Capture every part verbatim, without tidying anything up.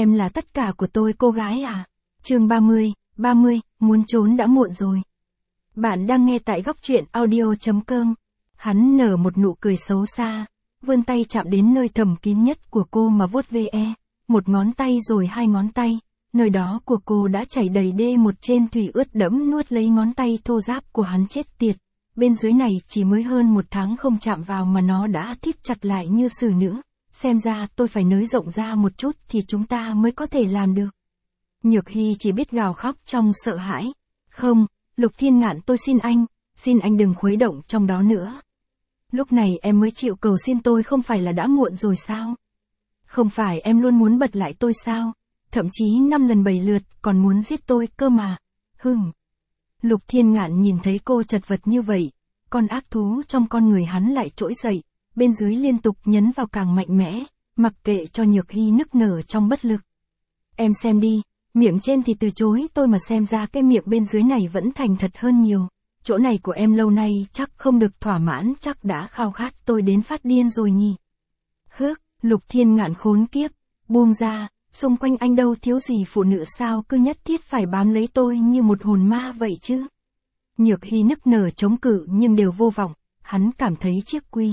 Em là tất cả của tôi cô gái à. Chương ba mươi, ba mươi, muốn trốn đã muộn rồi. Bạn đang nghe tại góc truyện audio chấm com. Hắn nở một nụ cười xấu xa, vươn tay chạm đến nơi thầm kín nhất của cô mà vuốt ve. Một ngón tay rồi hai ngón tay, nơi đó của cô đã chảy đầy đê một trên thủy ướt đẫm nuốt lấy ngón tay thô ráp của hắn chết tiệt. Bên dưới này chỉ mới hơn một tháng không chạm vào mà nó đã thít chặt lại như xử nữ. Xem ra tôi phải nới rộng ra một chút thì chúng ta mới có thể làm được. Nhược Hy chỉ biết gào khóc trong sợ hãi. Không, Lục Thiên Ngạn, tôi xin anh, xin anh đừng khuấy động trong đó nữa. Lúc này em mới chịu cầu xin tôi, không phải là đã muộn rồi sao? Không phải em luôn muốn bật lại tôi sao? Thậm chí năm lần bảy lượt còn muốn giết tôi cơ mà. Hừm. Lục Thiên Ngạn nhìn thấy cô chật vật như vậy, con ác thú trong con người hắn lại trỗi dậy, bên dưới liên tục nhấn vào càng mạnh mẽ, mặc kệ cho Nhược Hy nức nở trong bất lực. Em xem đi, miệng trên thì từ chối tôi mà xem ra cái miệng bên dưới này vẫn thành thật hơn nhiều. Chỗ này của em lâu nay chắc không được thỏa mãn, chắc đã khao khát tôi đến phát điên rồi nhỉ. Hước, Lục Thiên Ngạn khốn kiếp, buông ra, xung quanh anh đâu thiếu gì phụ nữ sao cứ nhất thiết phải bám lấy tôi như một hồn ma vậy chứ. Nhược Hy nức nở chống cự nhưng đều vô vọng, hắn cảm thấy chiếc quy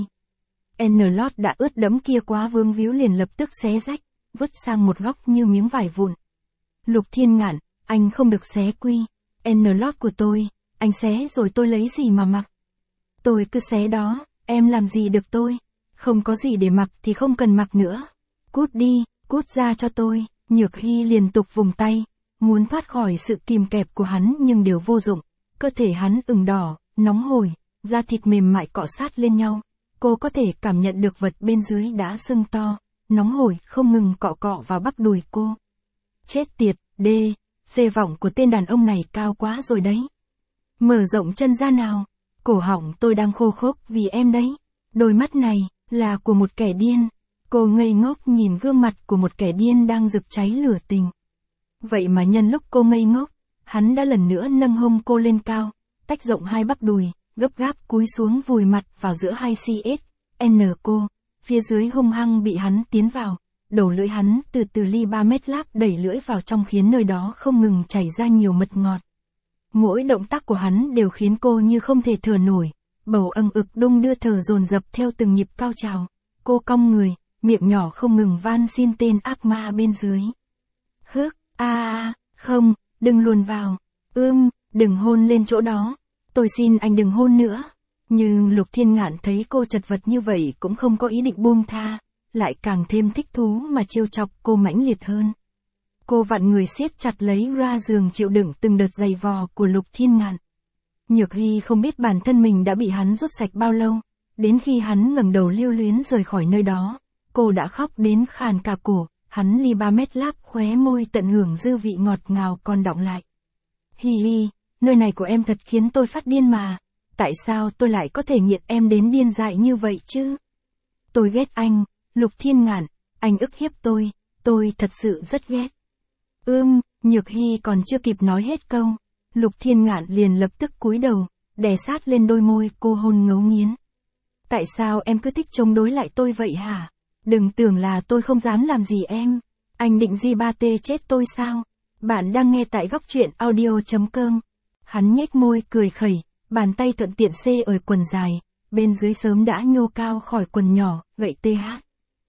N-lót đã ướt đẫm kia quá vương víu liền lập tức xé rách, vứt sang một góc như miếng vải vụn. Lục Thiên Ngạn, anh không được xé quy N-lót của tôi, anh xé rồi tôi lấy gì mà mặc. Tôi cứ xé đó, em làm gì được tôi, không có gì để mặc thì không cần mặc nữa. Cút đi, cút ra cho tôi. Nhược Hy liên tục vùng tay, muốn thoát khỏi sự kìm kẹp của hắn nhưng đều vô dụng. Cơ thể hắn ửng đỏ, nóng hổi, da thịt mềm mại cọ sát lên nhau. Cô có thể cảm nhận được vật bên dưới đã sưng to, nóng hổi không ngừng cọ cọ vào bắp đùi cô. Chết tiệt, đê, xê vọng của tên đàn ông này cao quá rồi đấy. Mở rộng chân ra nào, cổ họng tôi đang khô khốc vì em đấy. Đôi mắt này, là của một kẻ điên. Cô ngây ngốc nhìn gương mặt của một kẻ điên đang rực cháy lửa tình. Vậy mà nhân lúc cô ngây ngốc, hắn đã lần nữa nâng hông cô lên cao, tách rộng hai bắp đùi, gấp gáp cúi xuống vùi mặt vào giữa hai xê N cô, phía dưới hung hăng bị hắn tiến vào, đầu lưỡi hắn từ từ ly ba mét láp đẩy lưỡi vào trong khiến nơi đó không ngừng chảy ra nhiều mật ngọt. Mỗi động tác của hắn đều khiến cô như không thể thở nổi, bầu âng ực đung đưa thở dồn dập theo từng nhịp cao trào. Cô cong người, miệng nhỏ không ngừng van xin tên ác ma bên dưới. Hước, a a, không, đừng luồn vào, ưm, đừng hôn lên chỗ đó, tôi xin anh đừng hôn nữa. Nhưng Lục Thiên Ngạn thấy cô chật vật như vậy cũng không có ý định buông tha, lại càng thêm thích thú mà trêu chọc cô mãnh liệt hơn. Cô vặn người siết chặt lấy ra giường chịu đựng từng đợt giày vò của Lục Thiên Ngạn. Nhược Hy không biết bản thân mình đã bị hắn rút sạch bao lâu, đến khi hắn ngẩng đầu lưu luyến rời khỏi nơi đó, cô đã khóc đến khàn cả cổ, hắn ly ba mét láp khóe môi tận hưởng dư vị ngọt ngào còn đọng lại. Hi hi, nơi này của em thật khiến tôi phát điên mà, tại sao tôi lại có thể nghiện em đến điên dại như vậy chứ? Tôi ghét anh, Lục Thiên Ngạn, anh ức hiếp tôi, tôi thật sự rất ghét. Ưm, Nhược Hy còn chưa kịp nói hết câu, Lục Thiên Ngạn liền lập tức cúi đầu, đè sát lên đôi môi cô hôn ngấu nghiến. Tại sao em cứ thích chống đối lại tôi vậy hả? Đừng tưởng là tôi không dám làm gì em. Anh định di ba tê chết tôi sao? Bạn đang nghe tại góc truyện audio chấm com. Hắn nhếch môi cười khẩy, bàn tay thuận tiện xê ở quần dài, bên dưới sớm đã nhô cao khỏi quần nhỏ, gậy tê hát.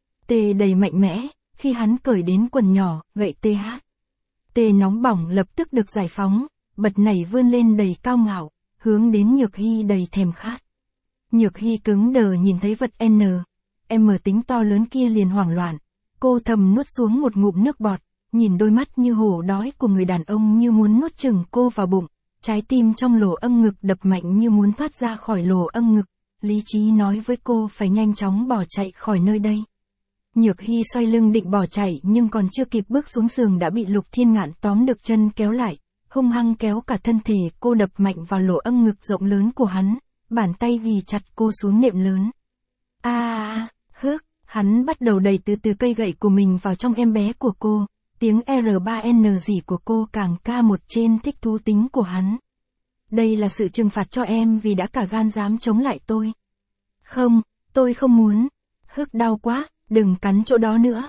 Tê đầy mạnh mẽ, khi hắn cởi đến quần nhỏ, gậy tê hát. Tê nóng bỏng lập tức được giải phóng, bật nảy vươn lên đầy cao ngạo, hướng đến Nhược Hy đầy thèm khát. Nhược Hy cứng đờ nhìn thấy vật N, M tính to lớn kia liền hoảng loạn, cô thầm nuốt xuống một ngụm nước bọt, nhìn đôi mắt như hổ đói của người đàn ông như muốn nuốt chửng cô vào bụng, trái tim trong lỗ âng ngực đập mạnh như muốn thoát ra khỏi lỗ âng ngực, lý trí nói với cô phải nhanh chóng bỏ chạy khỏi nơi đây. Nhược Hy xoay lưng định bỏ chạy nhưng còn chưa kịp bước xuống giường đã bị Lục Thiên Ngạn tóm được chân kéo lại, hung hăng kéo cả thân thể cô đập mạnh vào lỗ âng ngực rộng lớn của hắn, bàn tay ghì chặt cô xuống nệm lớn. A a, hước, hắn bắt đầu đẩy từ từ cây gậy của mình vào trong em bé của cô, tiếng R ba N gì của cô càng ca một trên thích thú tính của hắn. Đây là sự trừng phạt cho em vì đã cả gan dám chống lại tôi. Không, tôi không muốn. Hước đau quá, đừng cắn chỗ đó nữa.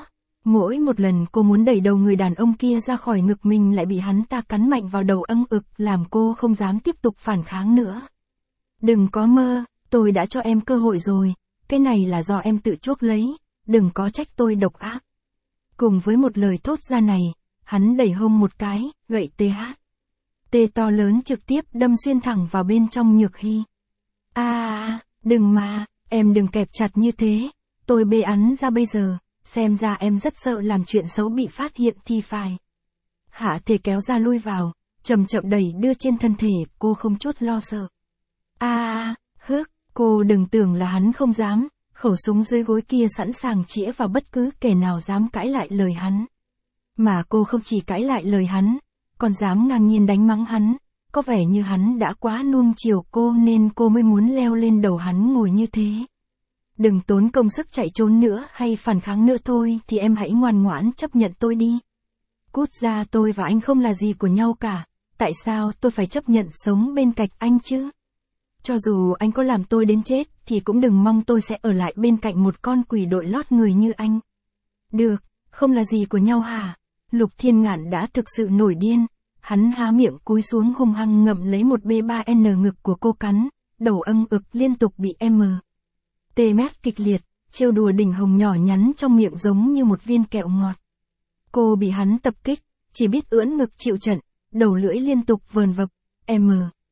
Mỗi một lần cô muốn đẩy đầu người đàn ông kia ra khỏi ngực mình lại bị hắn ta cắn mạnh vào đầu âng ực làm cô không dám tiếp tục phản kháng nữa. Đừng có mơ, tôi đã cho em cơ hội rồi, cái này là do em tự chuốc lấy, đừng có trách tôi độc ác. Cùng với một lời thốt ra này, hắn đẩy hông một cái, gậy tê hát. Tê to lớn trực tiếp đâm xuyên thẳng vào bên trong Nhược Hy. À, à, đừng mà, em đừng kẹp chặt như thế, tôi bê hắn ra bây giờ, xem ra em rất sợ làm chuyện xấu bị phát hiện thì phải. Hạ thể kéo ra lui vào, chậm chậm đẩy đưa trên thân thể, cô không chút lo sợ. À, à, hước, cô đừng tưởng là hắn không dám, khẩu súng dưới gối kia sẵn sàng chĩa vào bất cứ kẻ nào dám cãi lại lời hắn. Mà cô không chỉ cãi lại lời hắn, còn dám ngang nhiên đánh mắng hắn, có vẻ như hắn đã quá nuông chiều cô nên cô mới muốn leo lên đầu hắn ngồi như thế. Đừng tốn công sức chạy trốn nữa hay phản kháng nữa thôi thì em hãy ngoan ngoãn chấp nhận tôi đi. Cút ra, tôi và anh không là gì của nhau cả, tại sao tôi phải chấp nhận sống bên cạnh anh chứ? Cho dù anh có làm tôi đến chết thì cũng đừng mong tôi sẽ ở lại bên cạnh một con quỷ đội lót người như anh. Được, không là gì của nhau hả? Lục Thiên Ngạn đã thực sự nổi điên, hắn há miệng cúi xuống hung hăng ngậm lấy một bê ba en ngực của cô cắn, đầu âng ực liên tục bị M. Tê mét kịch liệt, trêu đùa đỉnh hồng nhỏ nhắn trong miệng giống như một viên kẹo ngọt. Cô bị hắn tập kích, chỉ biết ưỡn ngực chịu trận, đầu lưỡi liên tục vờn vập, M.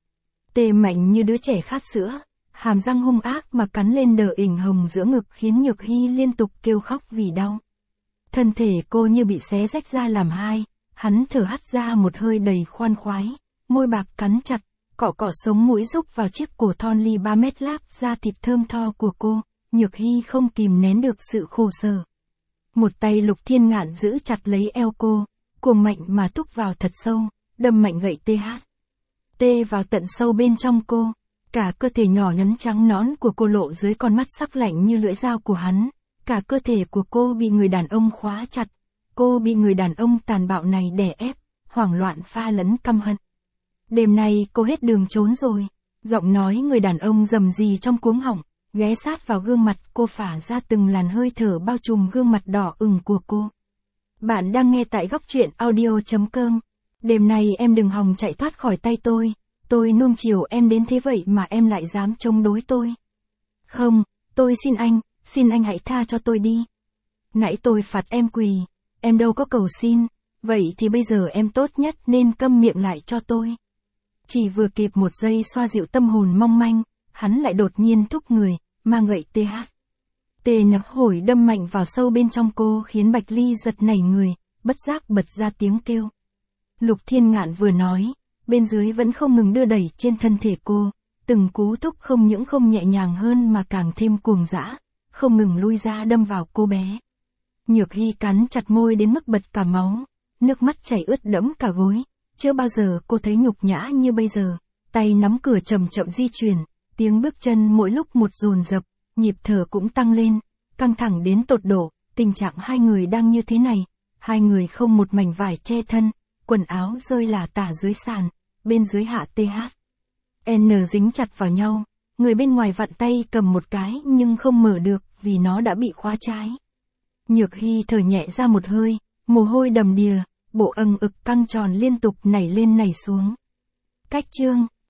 Tê mạnh như đứa trẻ khát sữa, hàm răng hung ác mà cắn lên đờ ỉnh hồng giữa ngực khiến Nhược Hy liên tục kêu khóc vì đau. Thân thể cô như bị xé rách ra làm hai, hắn thở hắt ra một hơi đầy khoan khoái, môi bạc cắn chặt, cọ cọ sống mũi rúc vào chiếc cổ thon ly ba mét láp da thịt thơm tho của cô, Nhược Hy không kìm nén được sự khổ sở. Một tay Lục Thiên Ngạn giữ chặt lấy eo cô, cuồng mạnh mà thúc vào thật sâu, đâm mạnh gậy tê hát. Tê vào tận sâu bên trong cô, cả cơ thể nhỏ nhắn trắng nõn của cô lộ dưới con mắt sắc lạnh như lưỡi dao của hắn, cả cơ thể của cô bị người đàn ông khóa chặt, cô bị người đàn ông tàn bạo này đè ép, hoảng loạn pha lẫn căm hận. Đêm nay cô hết đường trốn rồi, giọng nói người đàn ông rầm rì trong cuống họng, ghé sát vào gương mặt cô phả ra từng làn hơi thở bao trùm gương mặt đỏ ửng của cô. Bạn đang nghe tại góc truyện audio chấm com. Đêm nay em đừng hòng chạy thoát khỏi tay tôi, tôi nuông chiều em đến thế vậy mà em lại dám chống đối tôi. Không, tôi xin anh, xin anh hãy tha cho tôi đi. Nãy tôi phạt em quỳ, em đâu có cầu xin, vậy thì bây giờ em tốt nhất nên câm miệng lại cho tôi. Chỉ vừa kịp một giây xoa dịu tâm hồn mong manh, hắn lại đột nhiên thúc người, mang gậy tê hát. Tê nấp hổi đâm mạnh vào sâu bên trong cô khiến Bạch Ly giật nảy người, bất giác bật ra tiếng kêu. Lục Thiên Ngạn vừa nói, bên dưới vẫn không ngừng đưa đẩy trên thân thể cô, từng cú thúc không những không nhẹ nhàng hơn mà càng thêm cuồng dã, không ngừng lui ra đâm vào cô bé. Nhược Hy cắn chặt môi đến mức bật cả máu, nước mắt chảy ướt đẫm cả gối, chưa bao giờ cô thấy nhục nhã như bây giờ, tay nắm cửa chậm chậm di chuyển, tiếng bước chân mỗi lúc một dồn dập, nhịp thở cũng tăng lên, căng thẳng đến tột độ, tình trạng hai người đang như thế này, hai người không một mảnh vải che thân, quần áo rơi lả tả dưới sàn, bên dưới hạ tê hát. N dính chặt vào nhau, người bên ngoài vặn tay cầm một cái nhưng không mở được vì nó đã bị khóa trái. Nhược Hy thở nhẹ ra một hơi, mồ hôi đầm đìa, bộ âng ực căng tròn liên tục nảy lên nảy xuống. Cách chương